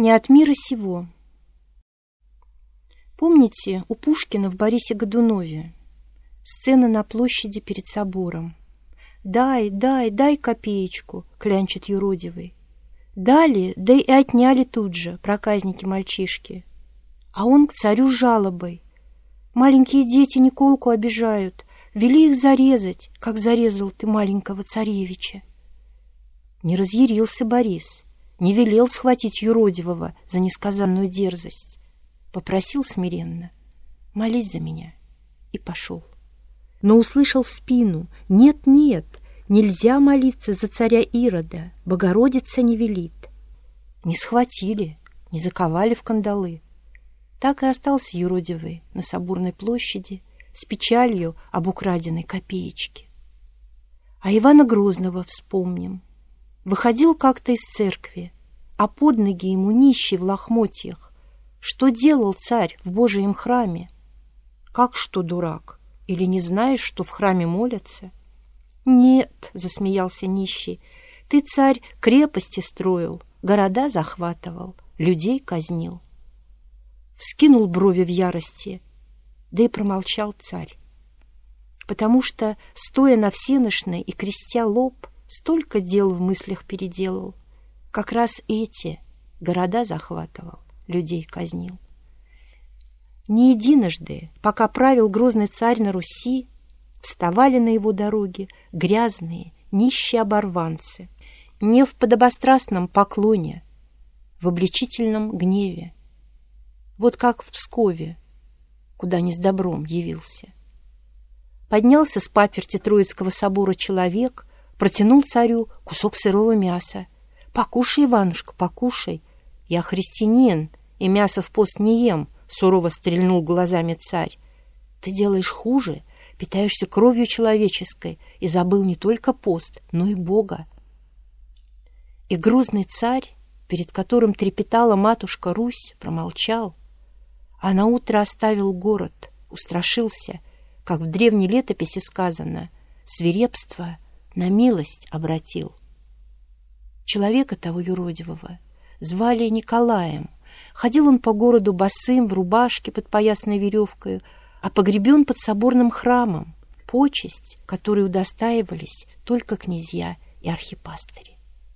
Не от мира сего. Помните у Пушкина в «Борисе Годунове» сцена на площади перед собором? «Дай, дай, дай копеечку», — клянчит юродивый. Дали, да и отняли тут же проказники-мальчишки. А он к царю с жалобой. Маленькие дети Николку обижают, вели их зарезать, как зарезал ты маленького царевича. Не разъярился Борис, не велел схватить юродивого за несказанную дерзость. Попросил смиренно: «Молись за меня», и пошел. Но услышал в спину: «Нет, нет, нельзя молиться за царя Ирода, Богородица не велит». Не схватили, не заковали в кандалы. Так и остался юродивый на Соборной площади с печалью об украденной копеечке. А Ивана Грозного вспомним. Выходил как-то из церкви, а под ноги ему нищий в лохмотьях. Что делал царь в Божьем храме? Как что, дурак? Или не знаешь, что в храме молятся? Нет, засмеялся нищий, ты, царь, крепости строил, города захватывал, людей казнил. Вскинул брови в ярости, да и промолчал царь. Потому что, стоя на всенощной и крестя лоб, столько дел в мыслях переделал. Как раз эти города захватывал, людей казнил. Не единожды, пока правил грозный царь на Руси, вставали на его дороге грязные, нищие оборванцы, не в подобострастном поклоне, в обличительном гневе. Вот как в Пскове, куда не с добром явился. Поднялся с паперти Троицкого собора человек, протянул царю кусок сырого мяса. «Покушай, Иванушка, покушай. Я христианин, и мясо в пост не ем», — сурово стрельнул глазами царь. «Ты делаешь хуже, питаешься кровью человеческой и забыл не только пост, но и Бога». И грозный царь, перед которым трепетала матушка Русь, промолчал, а наутро оставил город, устрашился, как в древней летописи сказано, свирепство на милость обратил. Человека того юродивого звали Николаем. Ходил он по городу босым, в рубашке под поясной веревкой, а погребен под соборным храмом, почесть, которой удостаивались только князья и архипастыри.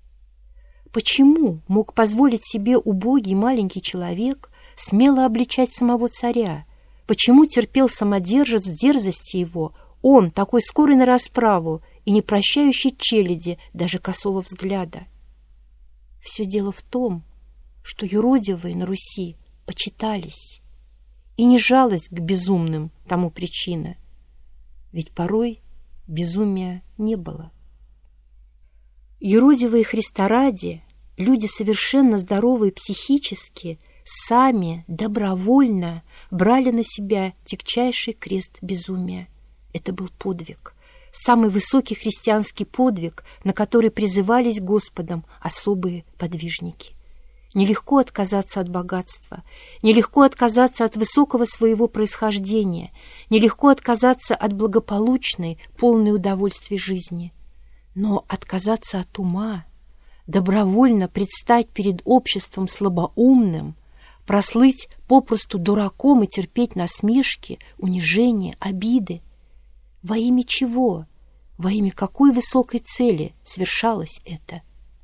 Почему мог позволить себе убогий маленький человек смело обличать самого царя? Почему терпел самодержец дерзости его, он, такой скорый на расправу и не прощающий челяди даже косого взгляда? Все дело в том, что юродивые на Руси почитались, и не жалость к безумным тому причина, ведь порой безумия не было. Юродивые Христа ради, люди совершенно здоровые психически, сами добровольно брали на себя тягчайший крест безумия. Это был подвиг, самый высокий христианский подвиг, на который призывались Господом особые подвижники. Нелегко отказаться от богатства, нелегко отказаться от высокого своего происхождения, нелегко отказаться от благополучной, полной удовольствий жизни. Но отказаться от ума, добровольно предстать перед обществом слабоумным, прослыть попросту дураком и терпеть насмешки, унижения, обиды. Во имя чего? Во имя какой высокой цели совершалось это?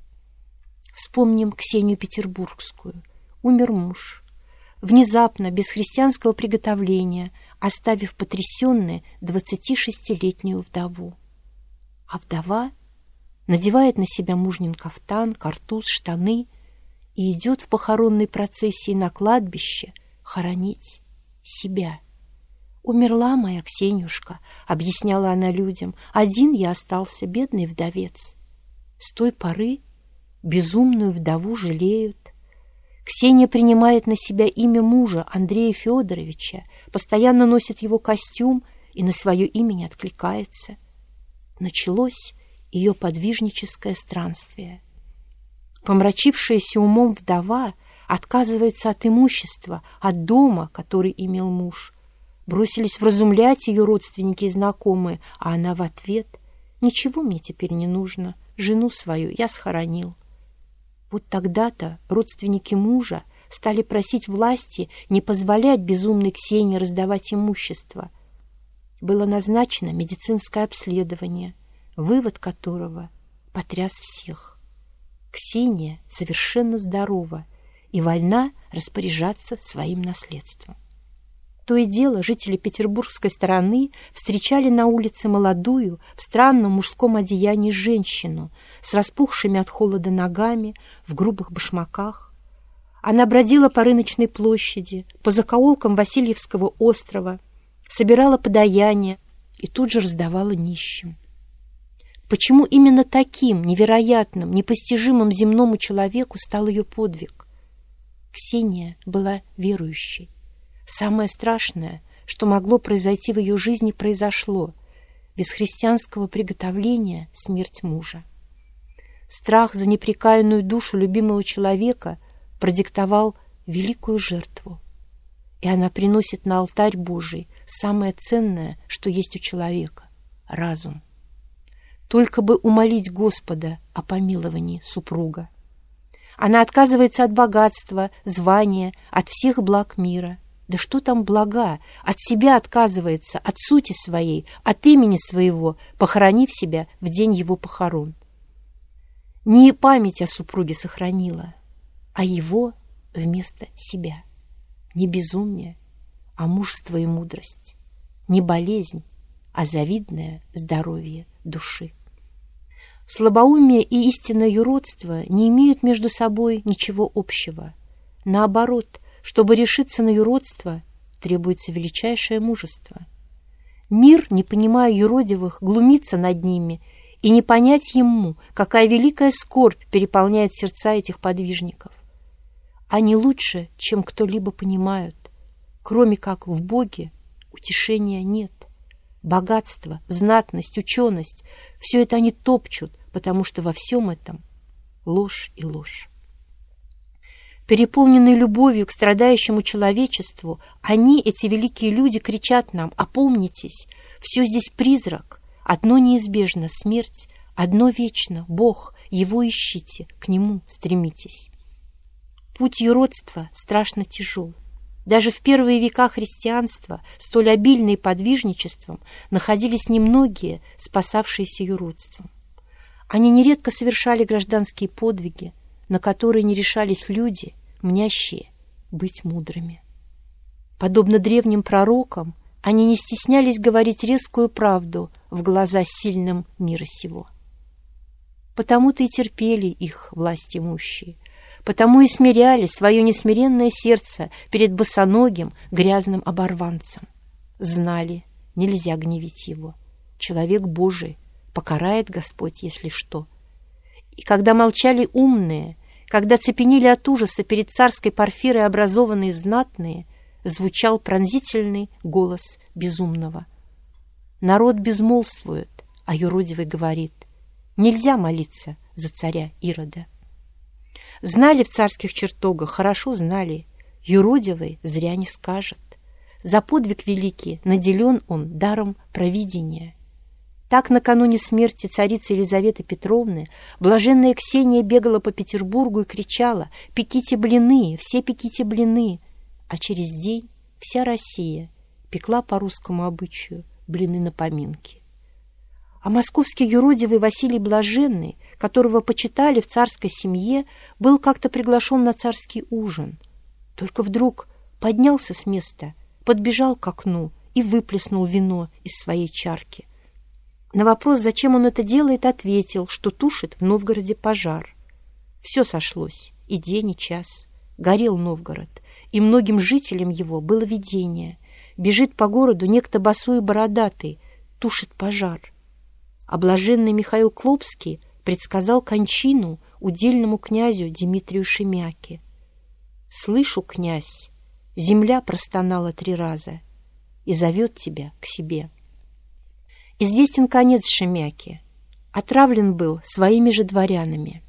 Вспомним Ксению Петербургскую. Умер муж. Внезапно, без христианского приготовления, оставив потрясенную 26-летнюю вдову. А вдова надевает на себя мужнин кафтан, картуз, штаны и идет в похоронной процессии на кладбище хоронить себя. «Умерла моя Ксенюшка», — объясняла она людям, — «один я остался, бедный вдовец». С той поры безумную вдову жалеют. Ксения принимает на себя имя мужа Андрея Федоровича, постоянно носит его костюм и на свое имя не откликается. Началось ее подвижническое странствие. Помрачившаяся умом вдова отказывается от имущества, от дома, который имел муж. Бросились вразумлять ее родственники и знакомые, а она в ответ: «Ничего мне теперь не нужно, жену свою я схоронил». Вот тогда-то родственники мужа стали просить власти не позволять безумной Ксении раздавать имущество. Было назначено медицинское обследование, вывод которого потряс всех. Ксения совершенно здорова и вольна распоряжаться своим наследством. То и дело жители петербургской стороны встречали на улице молодую, в странном мужском одеянии женщину с распухшими от холода ногами, в грубых башмаках. Она бродила по рыночной площади, по закоулкам Васильевского острова, собирала подаяние и тут же раздавала нищим. Почему именно таким невероятным, непостижимым земному человеку стал ее подвиг? Ксения была верующей. Самое страшное, что могло произойти в ее жизни, произошло. Без христианского приготовления — смерть мужа. Страх за непрекаянную душу любимого человека продиктовал великую жертву. И она приносит на алтарь Божий самое ценное, что есть у человека — разум. Только бы умолить Господа о помиловании супруга. Она отказывается от богатства, звания, от всех благ мира. Да что там блага? От себя отказывается, от сути своей, от имени своего, похоронив себя в день его похорон. Не память о супруге сохранила, а его вместо себя. Не безумие, а мужество и мудрость. Не болезнь, а завидное здоровье души. Слабоумие и истинное юродство не имеют между собой ничего общего. Наоборот, чтобы решиться на юродство, требуется величайшее мужество. Мир, не понимая юродивых, глумится над ними, и не понять ему, какая великая скорбь переполняет сердца этих подвижников. Они лучше, чем кто-либо понимают. Кроме как в Боге утешения нет. Богатство, знатность, ученость — все это они топчут, потому что во всем этом ложь и ложь. Переполненные любовью к страдающему человечеству, они, эти великие люди, кричат нам: «Опомнитесь! Все здесь призрак, одно неизбежно — смерть, одно вечно — Бог, Его ищите, к Нему стремитесь». Путь юродства страшно тяжел. Даже в первые века христианства, столь обильные подвижничеством, находились немногие, спасавшиеся юродством. Они нередко совершали гражданские подвиги, на которые не решались люди, мнящие быть мудрыми. Подобно древним пророкам, они не стеснялись говорить резкую правду в глаза сильным мира сего. Потому-то и терпели их власть имущие, потому и смиряли свое несмиренное сердце перед босоногим грязным оборванцем. Знали, нельзя гневить его. Человек Божий, покарает Господь, если что. И когда молчали умные, когда цепенели от ужаса перед царской Порфирой образованные знатные, звучал пронзительный голос безумного. Народ безмолвствует, а юродивый говорит: нельзя молиться за царя Ирода. Знали в царских чертогах, хорошо знали, юродивый зря не скажет. За подвиг великий наделен он даром провидения. Так накануне смерти царицы Елизаветы Петровны блаженная Ксения бегала по Петербургу и кричала: «Пеките блины, все пеките блины!» А через день вся Россия пекла по русскому обычаю блины на поминки. А московский юродивый Василий Блаженный, которого почитали в царской семье, был как-то приглашен на царский ужин. Только вдруг поднялся с места, подбежал к окну и выплеснул вино из своей чарки. На вопрос, зачем он это делает, ответил, что тушит в Новгороде пожар. Все сошлось, и день, и час. Горел Новгород, и многим жителям его было видение. Бежит по городу некто босой и бородатый, тушит пожар. А блаженный Михаил Клопский предсказал кончину удельному князю Дмитрию Шемяке. «Слышу, князь, земля простонала 3 раза и зовет тебя к себе». Известен конец Шемяки. Отравлен был своими же дворянами.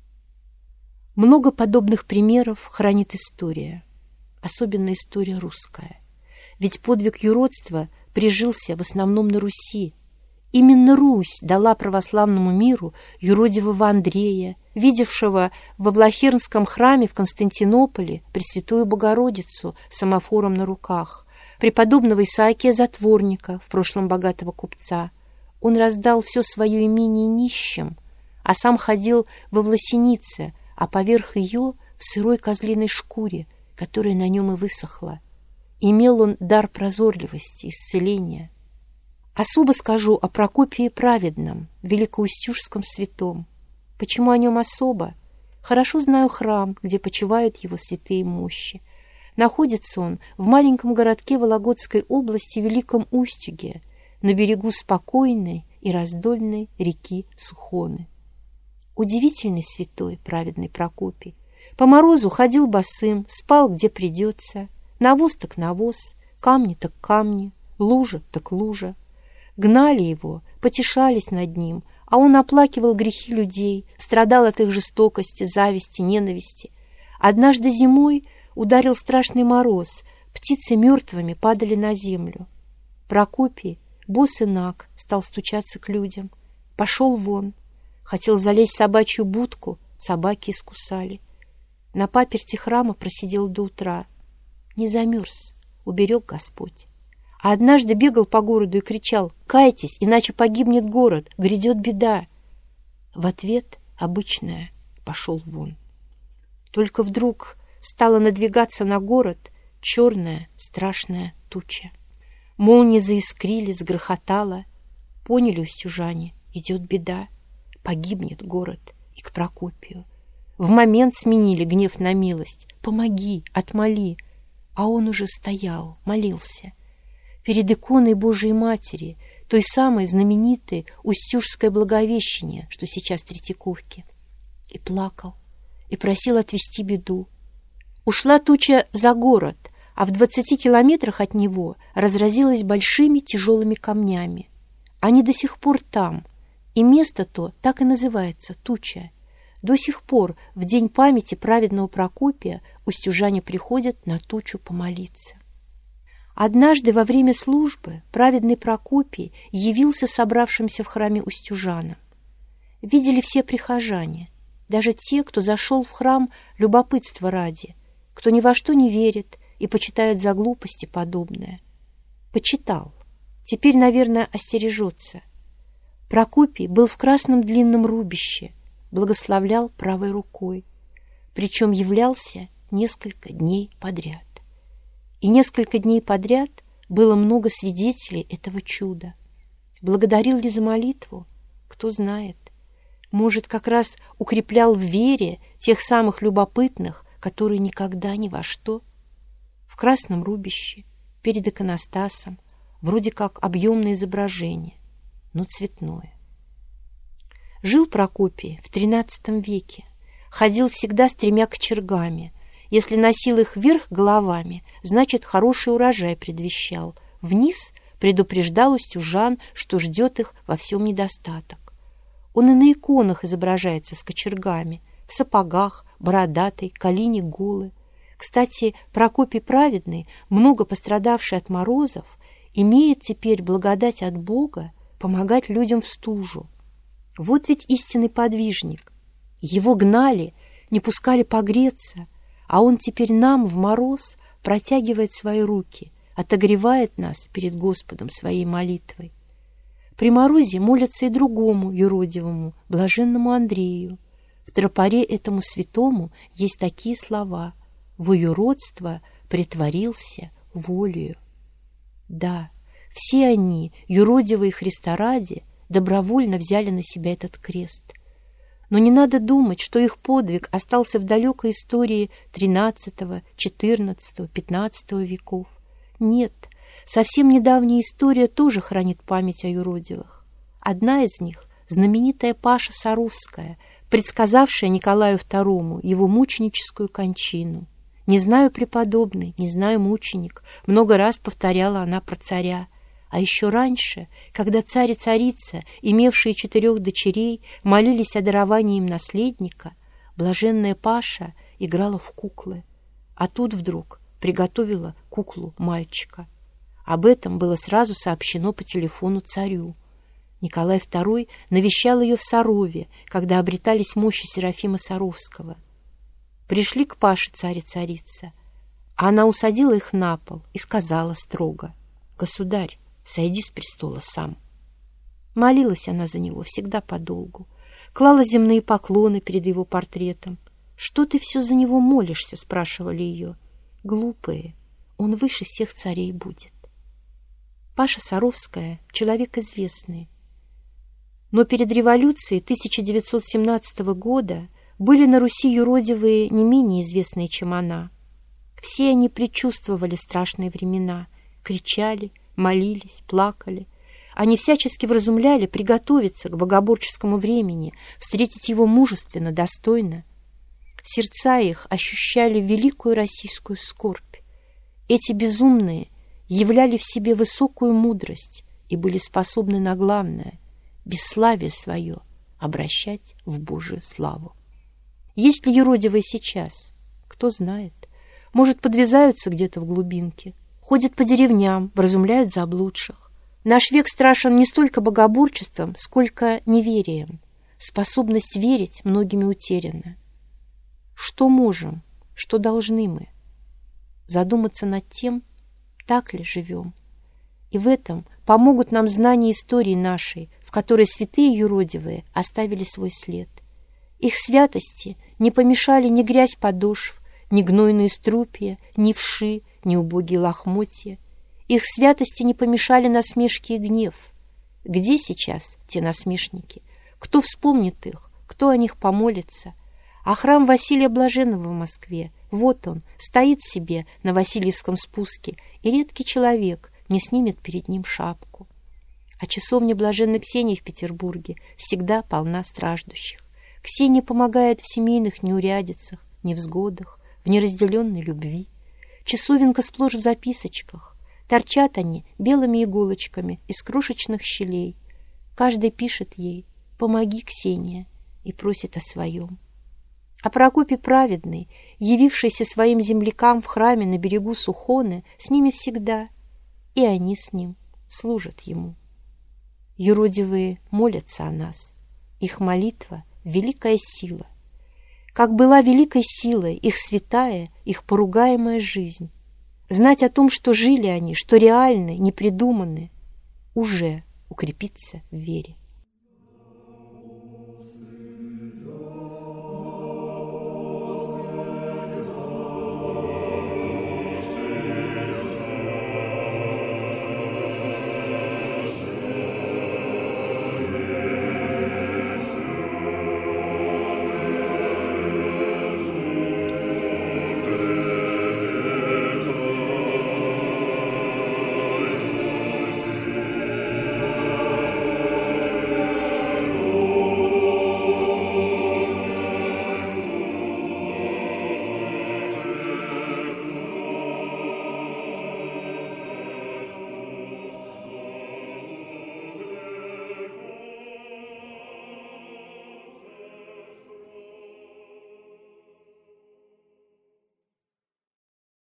Много подобных примеров хранит история, особенно история русская. Ведь подвиг юродства прижился в основном на Руси. Именно Русь дала православному миру юродивого Андрея, видевшего во Влахернском храме в Константинополе Пресвятую Богородицу с самофором на руках, преподобного Исаакия Затворника, в прошлом богатого купца. Он раздал все свое имение нищим, а сам ходил во власенице, а поверх ее в сырой козлиной шкуре, которая на нем и высохла. Имел он дар прозорливости, исцеления. Особо скажу о Прокопии Праведном, великоустюжском святом. Почему о нем особо? Хорошо знаю храм, где почивают его святые мощи. Находится он в маленьком городке Вологодской области Великом Устюге, на берегу спокойной и раздольной реки Сухоны. Удивительный святой, праведный Прокопий. По морозу ходил босым, спал где придется, навоз так навоз, камни так камни, лужа так лужа. Гнали его, потешались над ним, а он оплакивал грехи людей, страдал от их жестокости, зависти, ненависти. Однажды зимой ударил страшный мороз, птицы мертвыми падали на землю. Прокопий, босс и наг, стал стучаться к людям. Пошел вон, хотел залезть в собачью будку, собаки искусали. На паперти храма просидел до утра. Не замерз, уберег Господь. А однажды бегал по городу и кричал: «Кайтесь, иначе погибнет город, грядет беда». В ответ обычное: «Пошел вон». Только вдруг стала надвигаться на город черная страшная туча. Молнии заискрили, сгрохотало. Поняли устюжане: идет беда, погибнет город. И к Прокопию в момент сменили гнев на милость: «Помоги, отмоли». А он уже стоял, молился перед иконой Божией Матери, той самой знаменитой Устюжское Благовещение, что сейчас в Третьяковке, и плакал, и просил отвести беду. Ушла туча за город, а в 20 километрах от него разразилась большими тяжелыми камнями. Они до сих пор там, и место то так и называется — Туча. До сих пор в день памяти праведного Прокопия устюжане приходят на Тучу помолиться. Однажды во время службы праведный Прокопий явился собравшимся в храме устюжанам. Видели все прихожане, даже те, кто зашел в храм любопытства ради, кто ни во что не верит и почитает за глупости подобное. Почитал, теперь, наверное, остережется. Прокопий был в красном длинном рубище, благословлял правой рукой, причем являлся несколько дней подряд. И несколько дней подряд было много свидетелей этого чуда. Благодарил ли за молитву? Кто знает. Может, как раз укреплял в вере тех самых любопытных, которые никогда ни во что. В красном рубище, перед иконостасом, вроде как объемное изображение, но цветное. Жил Прокопий в XIII веке, ходил всегда с 3 кочергами. Если носил их вверх головами, значит, хороший урожай предвещал. Вниз предупреждал устюжан, что ждет их во всем недостаток. Он и на иконах изображается с кочергами, в сапогах, бородатый, колени голы. Кстати, Прокопий Праведный, много пострадавший от морозов, имеет теперь благодать от Бога помогать людям в стужу. Вот ведь истинный подвижник. Его гнали, не пускали погреться, а он теперь нам в мороз протягивает свои руки, отогревает нас перед Господом своей молитвой. При морозе молятся и другому юродивому, блаженному Андрею. В тропаре этому святому есть такие слова: «Во юродство претворился волею». Да, все они, юродивые Христа ради, добровольно взяли на себя этот крест. Но не надо думать, что их подвиг остался в далекой истории XIII, XIV, XV веков. Нет, совсем недавняя история тоже хранит память о юродивых. Одна из них — знаменитая Паша Саровская, предсказавшая Николаю II его мученическую кончину. «Не знаю, преподобный, не знаю, мученик», много раз повторяла она про царя. А еще раньше, когда царь и царица, имевшие 4 дочерей, молились о даровании им наследника, блаженная Паша играла в куклы, а тут вдруг приготовила куклу мальчика. Об этом было сразу сообщено по телефону царю. Николай II навещал ее в Сарове, когда обретались мощи Серафима Саровского. Пришли к Паше царь и царица, а она усадила их на пол и сказала строго: «Государь, сойди с престола сам». Молилась она за него всегда подолгу, клала земные поклоны перед его портретом. «Что ты все за него молишься?» — спрашивали ее. «Глупые, он выше всех царей будет». Паша Саровская — человек известный. Но перед революцией 1917 года были на Руси юродивые не менее известные, чем она. Все они предчувствовали страшные времена, кричали, молились, плакали. Они всячески вразумляли приготовиться к богоборческому времени, встретить его мужественно, достойно. Сердца их ощущали великую российскую скорбь. Эти безумные являли в себе высокую мудрость и были способны на главное — бесславие свое обращать в Божию славу. Есть ли юродивые сейчас? Кто знает. Может, подвязаются где-то в глубинке, ходят по деревням, вразумляют заблудших. Наш век страшен не столько богоборчеством, сколько неверием. Способность верить многими утеряна. Что можем, что должны мы? Задуматься над тем, так ли живем. И в этом помогут нам знания истории нашей, в которой святые юродивые оставили свой след. Их святости не помешали ни грязь подошв, ни гнойные струпья, ни вши, ни убогие лохмотья. Их святости не помешали насмешки и гнев. Где сейчас те насмешники? Кто вспомнит их? Кто о них помолится? А храм Василия Блаженного в Москве, вот он, стоит себе на Васильевском спуске, и редкий человек не снимет перед ним шапку. А часовня Блаженной Ксении в Петербурге всегда полна страждущих. Ксения помогает в семейных неурядицах, невзгодах, в неразделенной любви. Часовенка сплошь в записочках. Торчат они белыми иголочками из крошечных щелей. Каждый пишет ей: «Помоги, Ксения», и просит о своем. А Прокопий праведный, явившийся своим землякам в храме на берегу Сухоны, с ними всегда, и они с ним служат ему. Юродивые молятся о нас. Их молитва — великая сила. Как была великой силой их святая, их поругаемая жизнь. Знать о том, что жили они, что реальны, не придуманы, уже укрепиться в вере.